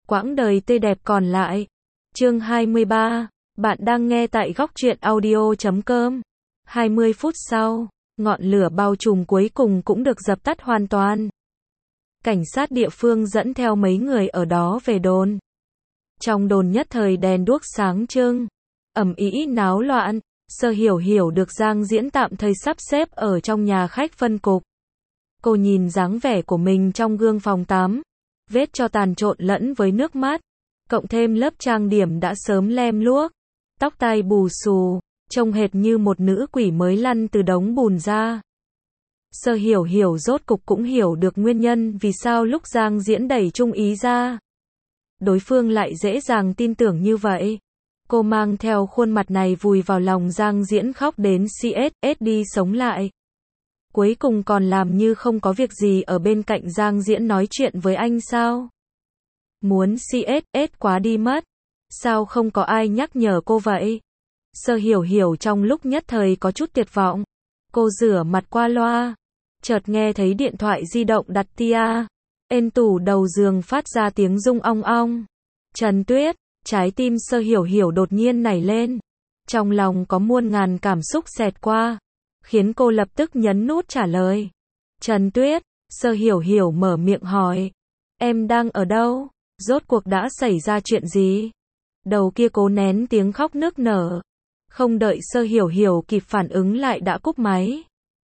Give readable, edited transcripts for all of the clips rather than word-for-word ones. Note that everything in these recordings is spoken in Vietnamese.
quãng đời tươi đẹp còn lại. Chương 23, bạn đang nghe tại góc truyện audio.com. 20 phút sau, ngọn lửa bao trùm cuối cùng cũng được dập tắt hoàn toàn. Cảnh sát địa phương dẫn theo mấy người ở đó về đồn. Trong đồn nhất thời đèn đuốc sáng trưng, ầm ĩ náo loạn. Sơ Hiểu Hiểu được Giang Diễn tạm thời sắp xếp ở trong nhà khách phân cục. Cô nhìn dáng vẻ của mình trong gương phòng tắm, vết tro tàn trộn lẫn với nước mắt, cộng thêm lớp trang điểm đã sớm lem luốc, tóc tai bù xù, trông hệt như một nữ quỷ mới lăn từ đống bùn ra. Sơ Hiểu Hiểu rốt cục cũng hiểu được nguyên nhân vì sao lúc Giang Diễn đẩy Trung Ý ra, đối phương lại dễ dàng tin tưởng như vậy. Cô mang theo khuôn mặt này vùi vào lòng Giang Diễn khóc đến CSS đi sống lại. Cuối cùng còn làm như không có việc gì ở bên cạnh Giang Diễn nói chuyện với anh sao? Muốn CSS quá đi mất. Sao không có ai nhắc nhở cô vậy? Sơ Hiểu Hiểu trong lúc nhất thời có chút tuyệt vọng. Cô rửa mặt qua loa, chợt nghe thấy điện thoại di động đặt tia. Ên tủ đầu giường phát ra tiếng rung ong ong. Trần Tuyết, trái tim Sơ Hiểu Hiểu đột nhiên nảy lên. Trong lòng có muôn ngàn cảm xúc xẹt qua, khiến cô lập tức nhấn nút trả lời. Trần Tuyết, Sơ Hiểu Hiểu mở miệng hỏi. Em đang ở đâu? Rốt cuộc đã xảy ra chuyện gì? Đầu kia cố nén tiếng khóc nức nở. Không đợi Sơ Hiểu Hiểu kịp phản ứng lại đã cúp máy.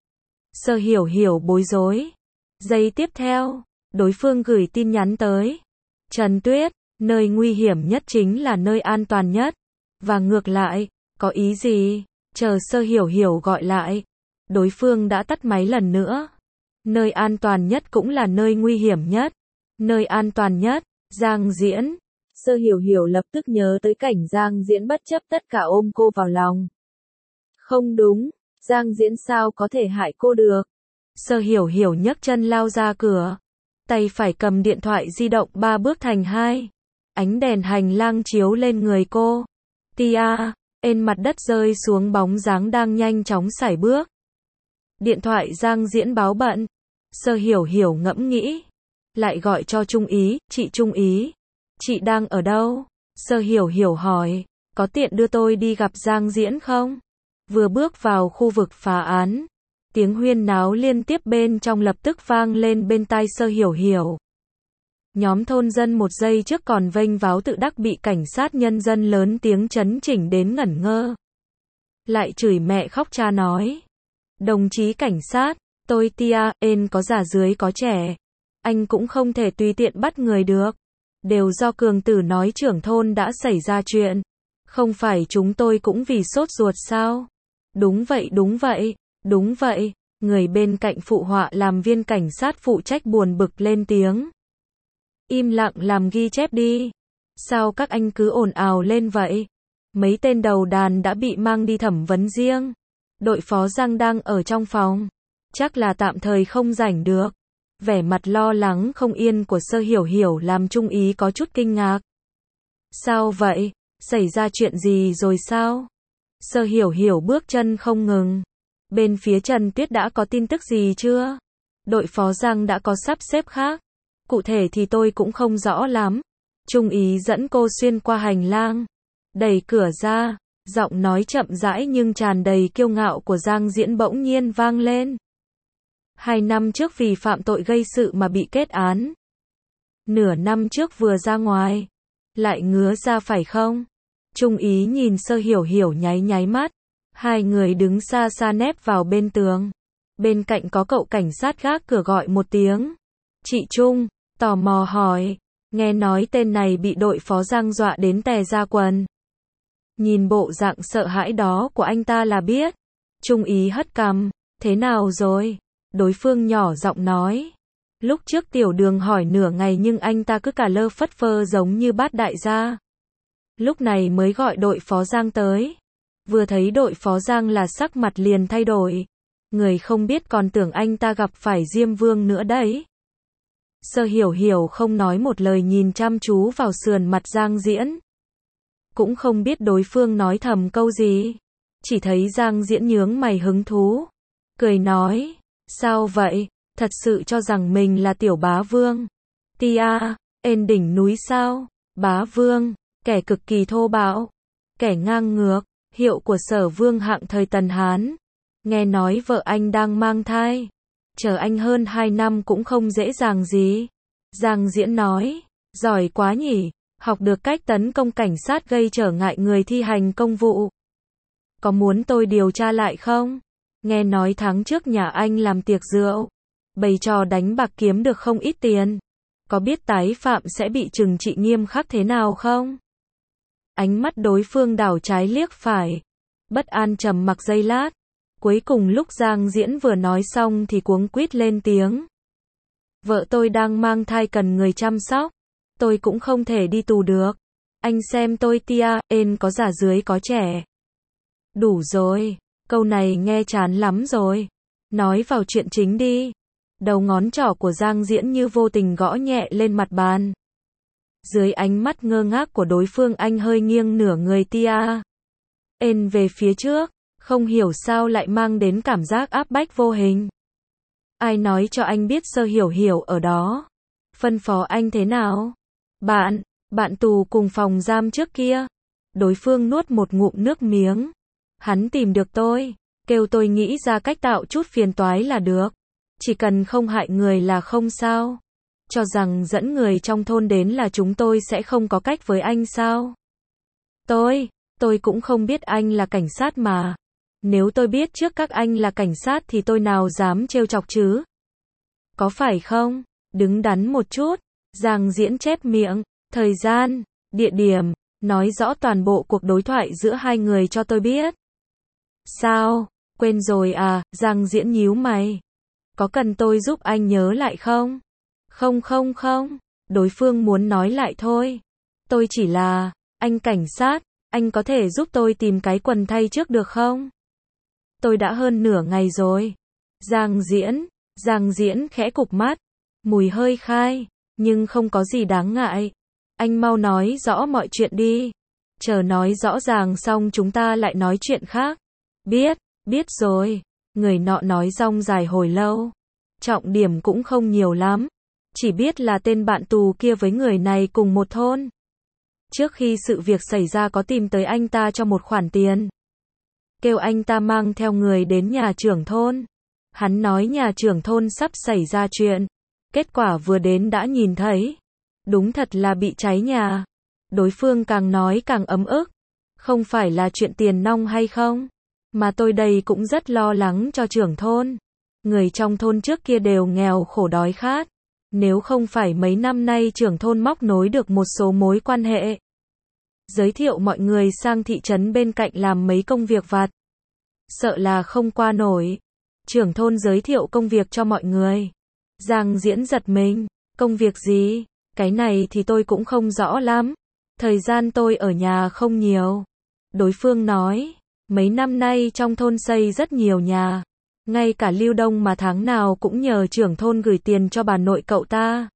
Sơ Hiểu Hiểu bối rối. Giây tiếp theo, đối phương gửi tin nhắn tới. Trần Tuyết, nơi nguy hiểm nhất chính là nơi an toàn nhất. Và ngược lại, có ý gì? Chờ Sơ Hiểu Hiểu gọi lại, đối phương đã tắt máy lần nữa. Nơi an toàn nhất cũng là nơi nguy hiểm nhất. Nơi an toàn nhất, Giang Diễn. Sơ Hiểu Hiểu lập tức nhớ tới cảnh Giang Diễn bất chấp tất cả ôm cô vào lòng. Không đúng, Giang Diễn sao có thể hại cô được? Sơ Hiểu Hiểu nhấc chân lao ra cửa, tay phải cầm điện thoại di động 3 bước thành 2. Ánh đèn hành lang chiếu lên người cô. Tia, trên mặt đất rơi xuống bóng dáng đang nhanh chóng sải bước. Điện thoại Giang Diễn báo bận. Sơ Hiểu Hiểu ngẫm nghĩ, lại gọi cho Trung Ý. Chị Trung Ý, chị đang ở đâu? Sơ Hiểu Hiểu hỏi, có tiện đưa tôi đi gặp Giang Diễn không? Vừa bước vào khu vực phá án, tiếng huyên náo liên tiếp bên trong lập tức vang lên bên tai Sơ Hiểu Hiểu. Nhóm thôn dân một giây trước còn vênh váo tự đắc bị cảnh sát nhân dân lớn tiếng chấn chỉnh đến ngẩn ngơ. Lại chửi mẹ khóc cha nói. Đồng chí cảnh sát, tôi tia, ên có già dưới có trẻ. Anh cũng không thể tùy tiện bắt người được. Đều do Cường Tử nói trưởng thôn đã xảy ra chuyện. Không phải chúng tôi cũng vì sốt ruột sao? Đúng vậy đúng vậy, đúng vậy. Người bên cạnh phụ họa làm viên cảnh sát phụ trách buồn bực lên tiếng. Im lặng làm ghi chép đi. Sao các anh cứ ồn ào lên vậy? Mấy tên đầu đàn đã bị mang đi thẩm vấn riêng. Đội phó Giang đang ở trong phòng. Chắc là tạm thời không rảnh được. Vẻ mặt lo lắng không yên của Sơ Hiểu Hiểu làm Trung Ý có chút kinh ngạc. Sao vậy? Xảy ra chuyện gì rồi sao? Sơ Hiểu Hiểu bước chân không ngừng. Bên phía Trần Tuyết đã có tin tức gì chưa? Đội phó Giang đã có sắp xếp khác. Cụ thể thì tôi cũng không rõ lắm. Trung Ý dẫn cô xuyên qua hành lang, đẩy cửa ra, giọng nói chậm rãi nhưng tràn đầy kiêu ngạo của Giang Diễn bỗng nhiên vang lên. 2 năm trước vì phạm tội gây sự mà bị kết án. Nửa năm trước vừa ra ngoài, lại ngứa ra phải không? Trung Ý nhìn Sơ Hiểu Hiểu nháy nháy mắt. Hai người đứng xa xa nép vào bên tường. Bên cạnh có cậu cảnh sát gác cửa gọi một tiếng. Chị Trung, tò mò hỏi. Nghe nói tên này bị đội phó Giang dọa đến tè ra quần. Nhìn bộ dạng sợ hãi đó của anh ta là biết. Trung Ý hất cằm. Thế nào rồi? Đối phương nhỏ giọng nói. Lúc trước Tiểu Đường hỏi nửa ngày nhưng anh ta cứ cả lơ phất phơ giống như bát đại gia. Lúc này mới gọi đội phó Giang tới. Vừa thấy đội phó Giang là sắc mặt liền thay đổi. Người không biết còn tưởng anh ta gặp phải Diêm Vương nữa đấy. Sơ Hiểu Hiểu không nói một lời nhìn chăm chú vào sườn mặt Giang Diễn. Cũng không biết đối phương nói thầm câu gì. Chỉ thấy Giang Diễn nhướng mày hứng thú. Cười nói, sao vậy, thật sự cho rằng mình là tiểu bá vương. Tia, ên đỉnh núi sao, Bá Vương, kẻ cực kỳ thô bạo, kẻ ngang ngược, hiệu của Sở Vương hạng thời Tần Hán. Nghe nói vợ anh đang mang thai, chờ anh hơn 2 năm cũng không dễ dàng gì. Giang Diễn nói, giỏi quá nhỉ, học được cách tấn công cảnh sát gây trở ngại người thi hành công vụ. Có muốn tôi điều tra lại không? Nghe nói tháng trước nhà anh làm tiệc rượu, bày trò đánh bạc kiếm được không ít tiền. Có biết tái phạm sẽ bị trừng trị nghiêm khắc thế nào không? Ánh mắt đối phương đảo trái liếc phải. Bất an trầm mặc giây lát. Cuối cùng lúc Giang Diễn vừa nói xong thì cuống quýt lên tiếng. Vợ tôi đang mang thai cần người chăm sóc. Tôi cũng không thể đi tù được. Anh xem tôi tia, ên có già dưới có trẻ. Đủ rồi. Câu này nghe chán lắm rồi. Nói vào chuyện chính đi. Đầu ngón trỏ của Giang Diễn như vô tình gõ nhẹ lên mặt bàn. Dưới ánh mắt ngơ ngác của đối phương anh hơi nghiêng nửa người tia. Ên về phía trước. Không hiểu sao lại mang đến cảm giác áp bách vô hình. Ai nói cho anh biết Sơ Hiểu Hiểu ở đó? Phân phó anh thế nào? Bạn tù cùng phòng giam trước kia. Đối phương nuốt một ngụm nước miếng. Hắn tìm được tôi, kêu tôi nghĩ ra cách tạo chút phiền toái là được. Chỉ cần không hại người là không sao. Cho rằng dẫn người trong thôn đến là chúng tôi sẽ không có cách với anh sao? Tôi cũng không biết anh là cảnh sát mà. Nếu tôi biết trước các anh là cảnh sát thì tôi nào dám trêu chọc chứ? Có phải không? Đứng đắn một chút. Giang Diễn chép miệng. Thời gian, địa điểm, nói rõ toàn bộ cuộc đối thoại giữa hai người cho tôi biết. Sao? Quên rồi à? Giang Diễn nhíu mày. Có cần tôi giúp anh nhớ lại không? Không. Đối phương muốn nói lại thôi. Tôi chỉ là, anh cảnh sát, anh có thể giúp tôi tìm cái quần thay trước được không? Tôi đã hơn nửa ngày rồi. Giang Diễn khẽ cụp mắt. Mùi hơi khai, nhưng không có gì đáng ngại. Anh mau nói rõ mọi chuyện đi. Chờ nói rõ ràng xong chúng ta lại nói chuyện khác. Biết rồi. Người nọ nói rong dài hồi lâu. Trọng điểm cũng không nhiều lắm. Chỉ biết là tên bạn tù kia với người này cùng một thôn. Trước khi sự việc xảy ra có tìm tới anh ta cho một khoản tiền. Kêu anh ta mang theo người đến nhà trưởng thôn. Hắn nói nhà trưởng thôn sắp xảy ra chuyện. Kết quả vừa đến đã nhìn thấy. Đúng thật là bị cháy nhà. Đối phương càng nói càng ấm ức. Không phải là chuyện tiền nong hay không? Mà tôi đây cũng rất lo lắng cho trưởng thôn. Người trong thôn trước kia đều nghèo khổ đói khát. Nếu không phải mấy năm nay trưởng thôn móc nối được một số mối quan hệ. Giới thiệu mọi người sang thị trấn bên cạnh làm mấy công việc vặt. Sợ là không qua nổi. Trưởng thôn giới thiệu công việc cho mọi người. Giang Diễn giật mình. Công việc gì? Cái này thì tôi cũng không rõ lắm. Thời gian tôi ở nhà không nhiều. Đối phương nói. Mấy năm nay trong thôn xây rất nhiều nhà. Ngay cả Lưu Đông mà tháng nào cũng nhờ trưởng thôn gửi tiền cho bà nội cậu ta.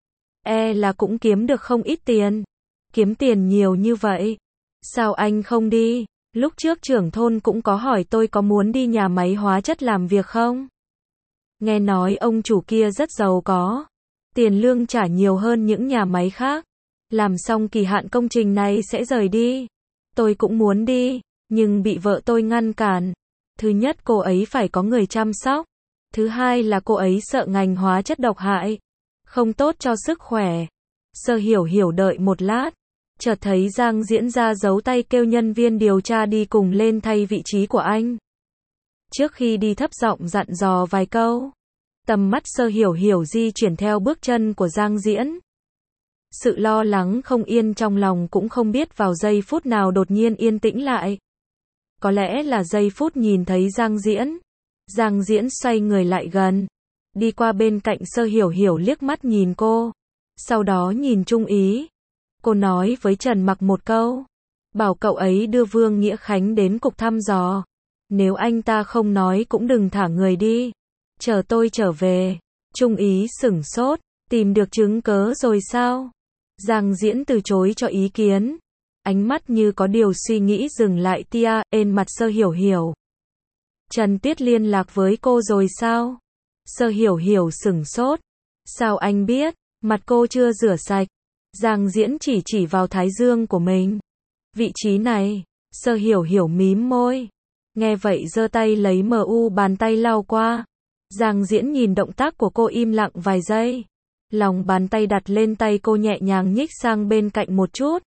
Là cũng kiếm được không ít tiền. Kiếm tiền nhiều như vậy. Sao anh không đi? Lúc trước trưởng thôn cũng có hỏi tôi có muốn đi nhà máy hóa chất làm việc không? Nghe nói ông chủ kia rất giàu có. Tiền lương trả nhiều hơn những nhà máy khác. Làm xong kỳ hạn công trình này sẽ rời đi. Tôi cũng muốn đi, nhưng bị vợ tôi ngăn cản. Thứ nhất cô ấy phải có người chăm sóc. Thứ hai là cô ấy sợ ngành hóa chất độc hại. Không tốt cho sức khỏe. Sơ Hiểu Hiểu đợi một lát. Chợt thấy Giang Diễn ra giấu tay kêu nhân viên điều tra đi cùng lên thay vị trí của anh. Trước khi đi thấp giọng dặn dò vài câu. Tầm mắt Sơ Hiểu Hiểu di chuyển theo bước chân của Giang Diễn. Sự lo lắng không yên trong lòng cũng không biết vào giây phút nào đột nhiên yên tĩnh lại. Có lẽ là giây phút nhìn thấy Giang Diễn. Giang Diễn xoay người lại gần. Đi qua bên cạnh Sơ Hiểu Hiểu liếc mắt nhìn cô. Sau đó nhìn Trung Ý. Cô nói với Trần Mặc một câu. Bảo cậu ấy đưa Vương Nghĩa Khánh đến cục thăm dò. Nếu anh ta không nói cũng đừng thả người đi. Chờ tôi trở về. Trung Ý sửng sốt. Tìm được chứng cớ rồi sao? Giang Diễn từ chối cho ý kiến. Ánh mắt như có điều suy nghĩ dừng lại tia, ên mặt Sơ Hiểu Hiểu. Trần Tuyết liên lạc với cô rồi sao? Sơ Hiểu Hiểu sửng sốt. Sao anh biết? Mặt cô chưa rửa sạch. Giang Diễn chỉ chỉ vào thái dương của mình. Vị trí này, Sơ Hiểu Hiểu mím môi. Nghe vậy giơ tay lấy bàn tay lau qua. Giang Diễn nhìn động tác của cô im lặng vài giây. Lòng bàn tay đặt lên tay cô nhẹ nhàng nhích sang bên cạnh một chút.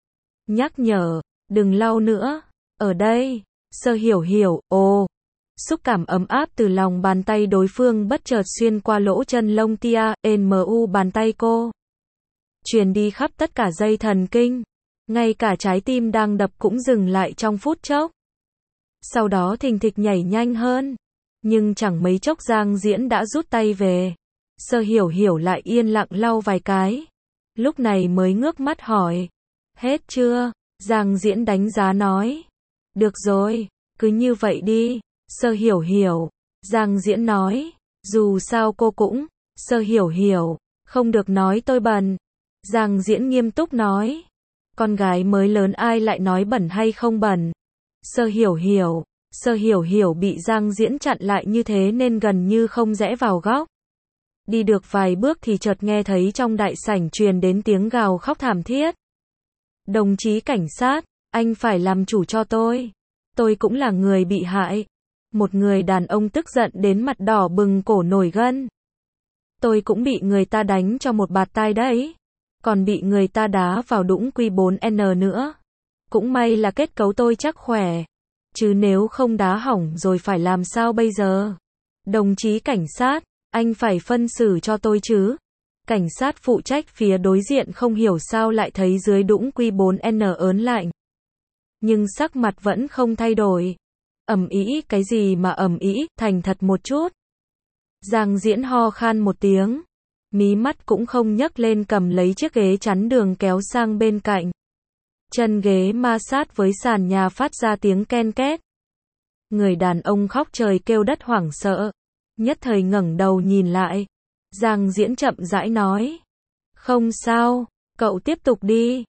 Nhắc nhở, đừng lau nữa. Ở đây, Sơ Hiểu Hiểu, ồ. Xúc cảm ấm áp từ lòng bàn tay đối phương bất chợt xuyên qua lỗ chân lông tia, bàn tay cô. Truyền đi khắp tất cả dây thần kinh. Ngay cả trái tim đang đập cũng dừng lại trong phút chốc. Sau đó thình thịch nhảy nhanh hơn. Nhưng chẳng mấy chốc Giang Diễn đã rút tay về. Sơ Hiểu Hiểu lại yên lặng lau vài cái. Lúc này mới ngước mắt hỏi. Hết chưa? Giang Diễn đánh giá nói. Được rồi, cứ như vậy đi. Sơ Hiểu Hiểu. Giang Diễn nói. Dù sao cô cũng. Sơ Hiểu Hiểu. Không được nói tôi bẩn. Giang Diễn nghiêm túc nói. Con gái mới lớn ai lại nói bẩn hay không bẩn. Sơ Hiểu Hiểu. Sơ Hiểu Hiểu bị Giang Diễn chặn lại như thế nên gần như không rẽ vào góc. Đi được vài bước thì chợt nghe thấy trong đại sảnh truyền đến tiếng gào khóc thảm thiết. Đồng chí cảnh sát, anh phải làm chủ cho tôi. Tôi cũng là người bị hại. Một người đàn ông tức giận đến mặt đỏ bừng cổ nổi gân. Tôi cũng bị người ta đánh cho một bạt tai đấy. Còn bị người ta đá vào đũng Q4N nữa. Cũng may là kết cấu tôi chắc khỏe. Chứ nếu không đá hỏng rồi phải làm sao bây giờ? Đồng chí cảnh sát, anh phải phân xử cho tôi chứ. Cảnh sát phụ trách phía đối diện không hiểu sao lại thấy dưới đũng Q4N ớn lạnh. Nhưng sắc mặt vẫn không thay đổi. Ầm ĩ cái gì mà ầm ĩ, thành thật một chút. Giang Diễn ho khan một tiếng. Mí mắt cũng không nhấc lên cầm lấy chiếc ghế chắn đường kéo sang bên cạnh. Chân ghế ma sát với sàn nhà phát ra tiếng ken két. Người đàn ông khóc trời kêu đất hoảng sợ. Nhất thời ngẩng đầu nhìn lại. Giang Diễn chậm rãi nói. Không sao, cậu tiếp tục đi.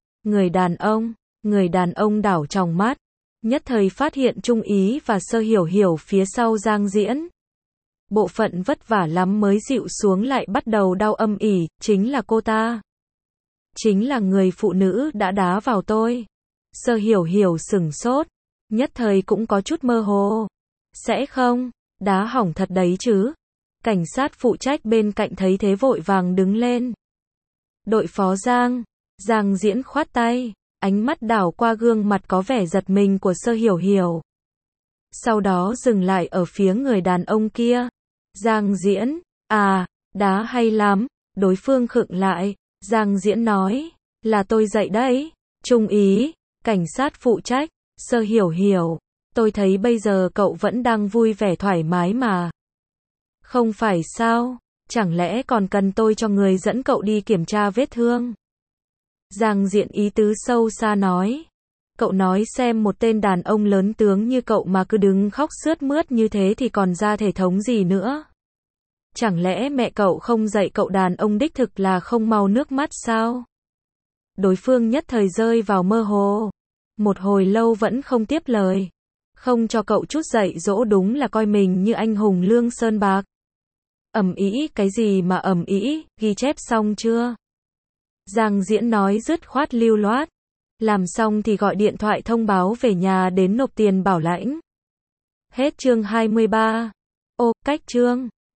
Người đàn ông đảo tròng mắt. Nhất thời phát hiện Trung Ý và Sơ Hiểu Hiểu phía sau Giang Diễn. Bộ phận vất vả lắm mới dịu xuống lại bắt đầu đau âm ỉ, chính là cô ta. Chính là người phụ nữ đã đá vào tôi. Sơ Hiểu Hiểu sửng sốt. Nhất thời cũng có chút mơ hồ. Sẽ không, đá hỏng thật đấy chứ. Cảnh sát phụ trách bên cạnh thấy thế vội vàng đứng lên. Đội phó Giang. Giang Diễn khoát tay. Ánh mắt đảo qua gương mặt có vẻ giật mình của Sơ Hiểu Hiểu. Sau đó dừng lại ở phía người đàn ông kia. Giang Diễn, à, đá hay lắm. Đối phương khựng lại. Giang Diễn nói, là tôi dạy đấy. Trung Ý, cảnh sát phụ trách. Sơ Hiểu Hiểu, tôi thấy bây giờ cậu vẫn đang vui vẻ thoải mái mà. Không phải sao, chẳng lẽ còn cần tôi cho người dẫn cậu đi kiểm tra vết thương? Giang Diễn ý tứ sâu xa nói. Cậu nói xem một tên đàn ông lớn tướng như cậu mà cứ đứng khóc sướt mướt như thế thì còn ra thể thống gì nữa? Chẳng lẽ mẹ cậu không dạy cậu đàn ông đích thực là không mau nước mắt sao? Đối phương nhất thời rơi vào mơ hồ. Một hồi lâu vẫn không tiếp lời. Không cho cậu chút dạy dỗ đúng là coi mình như anh hùng lương sơn bạc. Ầm ĩ cái gì mà ầm ĩ, ghi chép xong chưa? Giang Diễn nói dứt khoát lưu loát. Làm xong thì gọi điện thoại thông báo về nhà đến nộp tiền bảo lãnh. Hết chương 23. Ô, cách chương.